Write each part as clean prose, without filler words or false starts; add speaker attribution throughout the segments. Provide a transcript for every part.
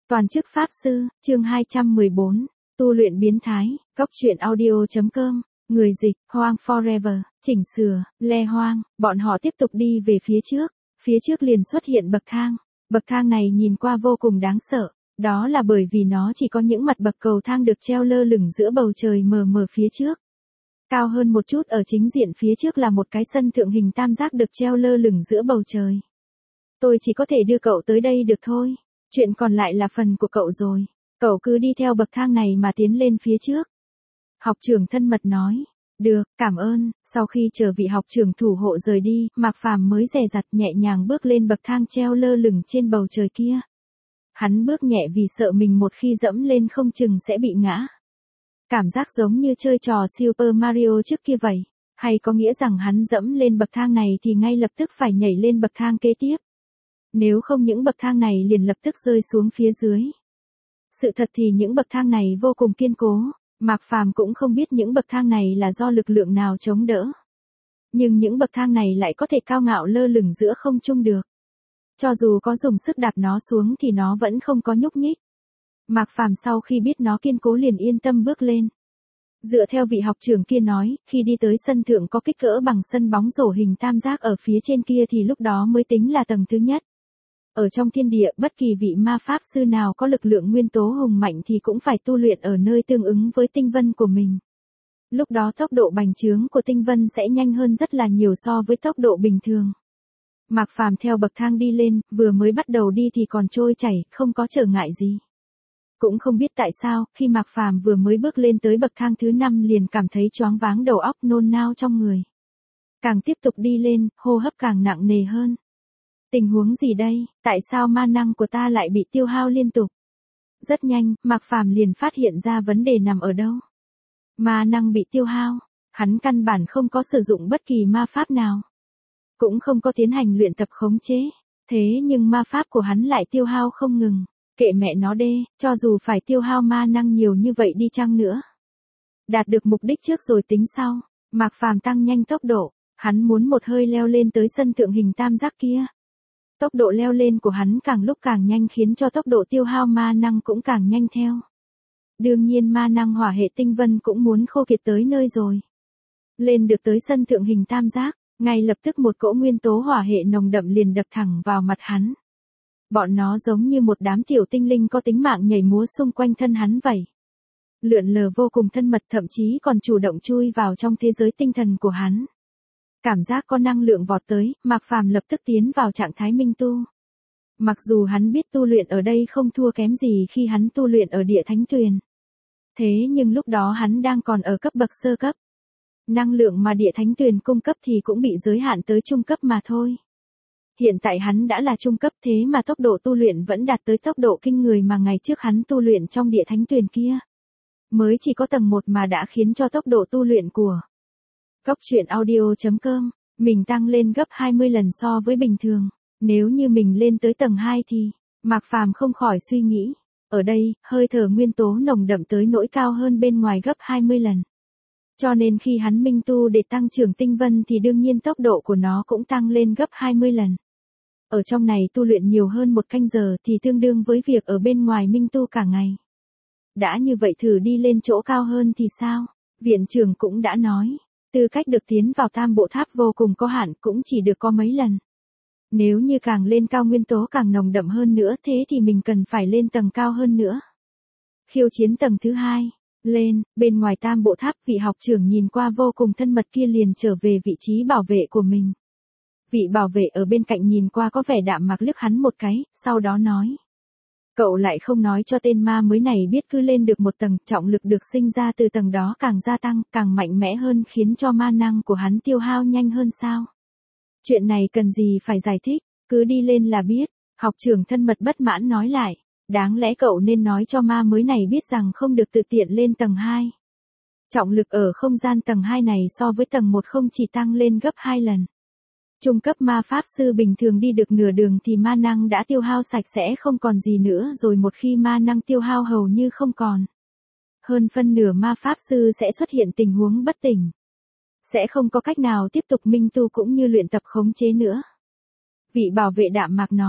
Speaker 1: Toàn chức Pháp Sư, chương 214, tu luyện biến thái, góc truyện audio.com, người dịch, Hoang Forever, chỉnh sửa, Le Hoang, bọn họ tiếp tục đi về phía trước liền xuất hiện bậc thang này nhìn qua vô cùng đáng sợ, đó là bởi vì nó chỉ có những mặt bậc cầu thang được treo lơ lửng giữa bầu trời mờ mờ phía trước. Cao hơn một chút ở chính diện phía trước là một cái sân thượng hình tam giác được treo lơ lửng giữa bầu trời. Tôi chỉ có thể đưa cậu tới đây được thôi. Chuyện còn lại là phần của cậu rồi. Cậu cứ đi theo bậc thang này mà tiến lên phía trước. Học trưởng thân mật nói. Được, cảm ơn. Sau khi chờ vị học trưởng thủ hộ rời đi, Mạc Phàm mới dè dặt nhẹ nhàng bước lên bậc thang treo lơ lửng trên bầu trời kia. Hắn bước nhẹ vì sợ mình một khi dẫm lên không chừng sẽ bị ngã. Cảm giác giống như chơi trò Super Mario trước kia vậy. Hay có nghĩa rằng hắn dẫm lên bậc thang này thì ngay lập tức phải nhảy lên bậc thang kế tiếp. Nếu không những bậc thang này liền lập tức rơi xuống phía dưới. Sự thật thì những bậc thang này vô cùng kiên cố, Mạc Phàm cũng không biết những bậc thang này là do lực lượng nào chống đỡ. Nhưng những bậc thang này lại có thể cao ngạo lơ lửng giữa không trung được. Cho dù có dùng sức đạp nó xuống thì nó vẫn không có nhúc nhích. Mạc Phàm sau khi biết nó kiên cố liền yên tâm bước lên. Dựa theo vị học trưởng kia nói, khi đi tới sân thượng có kích cỡ bằng sân bóng rổ hình tam giác ở phía trên kia thì lúc đó mới tính là tầng thứ nhất. Ở trong thiên địa, bất kỳ vị ma pháp sư nào có lực lượng nguyên tố hùng mạnh thì cũng phải tu luyện ở nơi tương ứng với tinh vân của mình. Lúc đó tốc độ bành trướng của tinh vân sẽ nhanh hơn rất là nhiều so với tốc độ bình thường. Mạc Phàm theo bậc thang đi lên, vừa mới bắt đầu đi thì còn trôi chảy, không có trở ngại gì. Cũng không biết tại sao, khi Mạc Phàm vừa mới bước lên tới bậc thang thứ 5 liền cảm thấy choáng váng đầu óc nôn nao trong người. Càng tiếp tục đi lên, hô hấp càng nặng nề hơn. Tình huống gì đây, tại sao ma năng của ta lại bị tiêu hao liên tục? Rất nhanh, Mạc Phàm liền phát hiện ra vấn đề nằm ở đâu. Ma năng bị tiêu hao, hắn căn bản không có sử dụng bất kỳ ma pháp nào. Cũng không có tiến hành luyện tập khống chế. Thế nhưng ma pháp của hắn lại tiêu hao không ngừng. Kệ mẹ nó đê, cho dù phải tiêu hao ma năng nhiều như vậy đi chăng nữa. Đạt được mục đích trước rồi tính sau. Mạc Phàm tăng nhanh tốc độ, hắn muốn một hơi leo lên tới sân thượng hình tam giác kia. Tốc độ leo lên của hắn càng lúc càng nhanh khiến cho tốc độ tiêu hao ma năng cũng càng nhanh theo. Đương nhiên ma năng hỏa hệ tinh vân cũng muốn khô kiệt tới nơi rồi. Lên được tới sân thượng hình tam giác, ngay lập tức một cỗ nguyên tố hỏa hệ nồng đậm liền đập thẳng vào mặt hắn. Bọn nó giống như một đám tiểu tinh linh có tính mạng nhảy múa xung quanh thân hắn vậy. Lượn lờ vô cùng thân mật, thậm chí còn chủ động chui vào trong thế giới tinh thần của hắn. Cảm giác có năng lượng vọt tới, Mạc Phàm lập tức tiến vào trạng thái minh tu. Mặc dù hắn biết tu luyện ở đây không thua kém gì khi hắn tu luyện ở địa thánh tuyền. Thế nhưng lúc đó hắn đang còn ở cấp bậc sơ cấp. Năng lượng mà địa thánh tuyền cung cấp thì cũng bị giới hạn tới trung cấp mà thôi. Hiện tại hắn đã là trung cấp thế mà tốc độ tu luyện vẫn đạt tới tốc độ kinh người mà ngày trước hắn tu luyện trong địa thánh tuyền kia. Mới chỉ có tầng 1 mà đã khiến cho tốc độ tu luyện của góc truyện audio.com, mình tăng lên gấp 20 lần so với bình thường. Nếu như mình lên tới tầng 2 thì, Mạc Phàm không khỏi suy nghĩ. Ở đây, hơi thở nguyên tố nồng đậm tới nỗi cao hơn bên ngoài gấp 20 lần. Cho nên khi hắn minh tu để tăng trưởng tinh vân thì đương nhiên tốc độ của nó cũng tăng lên gấp 20 lần. Ở trong này tu luyện nhiều hơn 1 canh giờ thì tương đương với việc ở bên ngoài minh tu cả ngày. Đã như vậy thử đi lên chỗ cao hơn thì sao? Viện trưởng cũng đã nói. Tư cách được tiến vào tam bộ tháp vô cùng có hạn, cũng chỉ được có mấy lần. Nếu như càng lên cao nguyên tố càng nồng đậm hơn nữa thế thì mình cần phải lên tầng cao hơn nữa. Khiêu chiến tầng thứ 2. Lên, bên ngoài tam bộ tháp vị học trưởng nhìn qua vô cùng thân mật kia liền trở về vị trí bảo vệ của mình. Vị bảo vệ ở bên cạnh nhìn qua có vẻ đạm mạc liếc hắn một cái, sau đó nói. Cậu lại không nói cho tên ma mới này biết cứ lên được một tầng, trọng lực được sinh ra từ tầng đó càng gia tăng, càng mạnh mẽ hơn khiến cho ma năng của hắn tiêu hao nhanh hơn sao? Chuyện này cần gì phải giải thích, cứ đi lên là biết, học trưởng thân mật bất mãn nói lại, đáng lẽ cậu nên nói cho ma mới này biết rằng không được tự tiện lên tầng 2. Trọng lực ở không gian tầng 2 này so với tầng 1 không chỉ tăng lên gấp 2 lần. Trung cấp ma pháp sư bình thường đi được nửa đường thì ma năng đã tiêu hao sạch sẽ không còn gì nữa rồi, một khi ma năng tiêu hao hầu như không còn. Hơn phân nửa ma pháp sư sẽ xuất hiện tình huống bất tỉnh. Sẽ không có cách nào tiếp tục minh tu cũng như luyện tập khống chế nữa. Vị bảo vệ đạm mạc nói,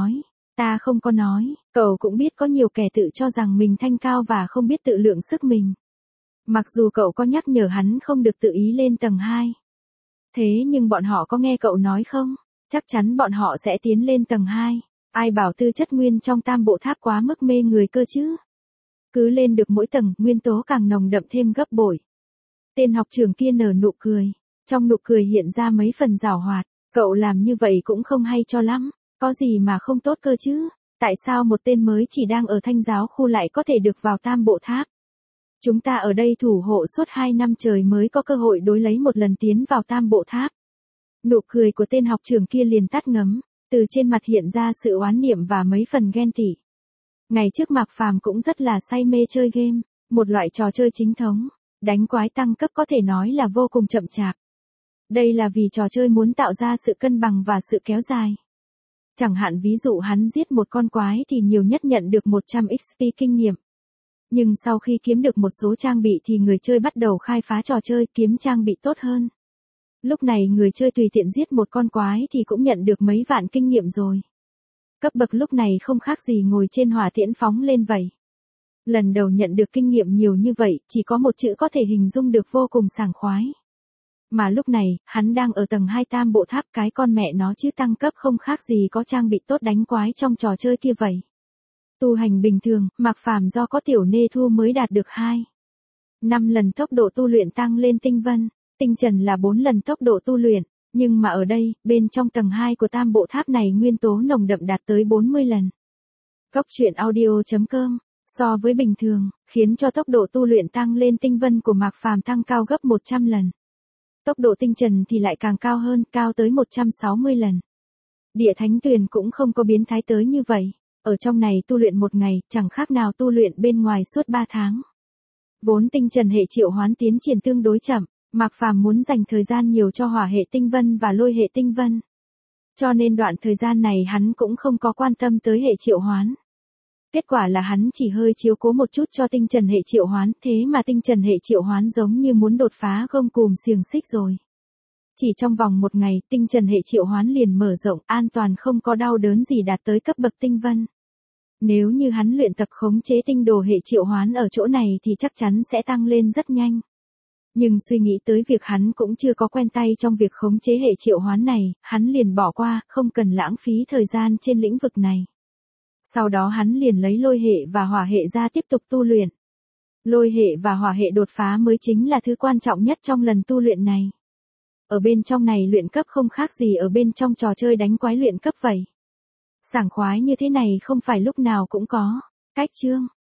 Speaker 1: Ta không có nói, cậu cũng biết có nhiều kẻ tự cho rằng mình thanh cao và không biết tự lượng sức mình. Mặc dù cậu có nhắc nhở hắn không được tự ý lên tầng 2. Thế nhưng bọn họ có nghe cậu nói không? Chắc chắn bọn họ sẽ tiến lên tầng 2. Ai bảo tư chất nguyên trong tam bộ tháp quá mức mê người cơ chứ? Cứ lên được mỗi tầng, nguyên tố càng nồng đậm thêm gấp bội. Tên học trưởng kia nở nụ cười. Trong nụ cười hiện ra mấy phần giảo hoạt. Cậu làm như vậy cũng không hay cho lắm. Có gì mà không tốt cơ chứ? Tại sao một tên mới chỉ đang ở thanh giáo khu lại có thể được vào tam bộ tháp? Chúng ta ở đây thủ hộ suốt 2 năm trời mới có cơ hội đối lấy một lần tiến vào tam bộ tháp. Nụ cười của tên học trưởng kia liền tắt ngấm, từ trên mặt hiện ra sự oán niệm và mấy phần ghen tị. Ngày trước Mạc Phàm cũng rất là say mê chơi game, một loại trò chơi chính thống, đánh quái tăng cấp có thể nói là vô cùng chậm chạp. Đây là vì trò chơi muốn tạo ra sự cân bằng và sự kéo dài. Chẳng hạn ví dụ hắn giết một con quái thì nhiều nhất nhận được 100 XP kinh nghiệm. Nhưng sau khi kiếm được một số trang bị thì người chơi bắt đầu khai phá trò chơi kiếm trang bị tốt hơn. Lúc này người chơi tùy tiện giết một con quái thì cũng nhận được mấy vạn kinh nghiệm rồi. Cấp bậc lúc này không khác gì ngồi trên hỏa tiễn phóng lên vậy. Lần đầu nhận được kinh nghiệm nhiều như vậy, chỉ có một chữ có thể hình dung được vô cùng sảng khoái. Mà lúc này, hắn đang ở tầng 2 tam bộ tháp, cái con mẹ nó chứ tăng cấp không khác gì có trang bị tốt đánh quái trong trò chơi kia vậy. Tu hành bình thường, Mạc Phàm do có tiểu nê thu mới đạt được 5 lần tốc độ tu luyện tăng lên tinh vân, tinh trần là 4 lần tốc độ tu luyện, nhưng mà ở đây, bên trong tầng 2 của tam bộ tháp này nguyên tố nồng đậm đạt tới 40 lần. Góc truyện audio.com, so với bình thường, khiến cho tốc độ tu luyện tăng lên tinh vân của Mạc Phàm tăng cao gấp 100 lần. Tốc độ tinh trần thì lại càng cao hơn, cao tới 160 lần. Địa thánh tuyền cũng không có biến thái tới như vậy. Ở trong này tu luyện một ngày, chẳng khác nào tu luyện bên ngoài suốt 3 tháng. Vốn tinh trần hệ triệu hoán tiến triển tương đối chậm, Mạc Phàm muốn dành thời gian nhiều cho hỏa hệ tinh vân và lôi hệ tinh vân. Cho nên đoạn thời gian này hắn cũng không có quan tâm tới hệ triệu hoán. Kết quả là hắn chỉ hơi chiếu cố một chút cho tinh trần hệ triệu hoán, thế mà tinh trần hệ triệu hoán giống như muốn đột phá gông cùm xiềng xích rồi. Chỉ trong vòng một ngày, tinh trần hệ triệu hoán liền mở rộng, an toàn không có đau đớn gì đạt tới cấp bậc tinh vân. Nếu như hắn luyện tập khống chế tinh đồ hệ triệu hoán ở chỗ này thì chắc chắn sẽ tăng lên rất nhanh. Nhưng suy nghĩ tới việc hắn cũng chưa có quen tay trong việc khống chế hệ triệu hoán này, hắn liền bỏ qua, không cần lãng phí thời gian trên lĩnh vực này. Sau đó hắn liền lấy lôi hệ và hỏa hệ ra tiếp tục tu luyện. Lôi hệ và hỏa hệ đột phá mới chính là thứ quan trọng nhất trong lần tu luyện này. Ở bên trong này luyện cấp không khác gì ở bên trong trò chơi đánh quái luyện cấp vậy. Sảng khoái như thế này không phải lúc nào cũng có. Cách chương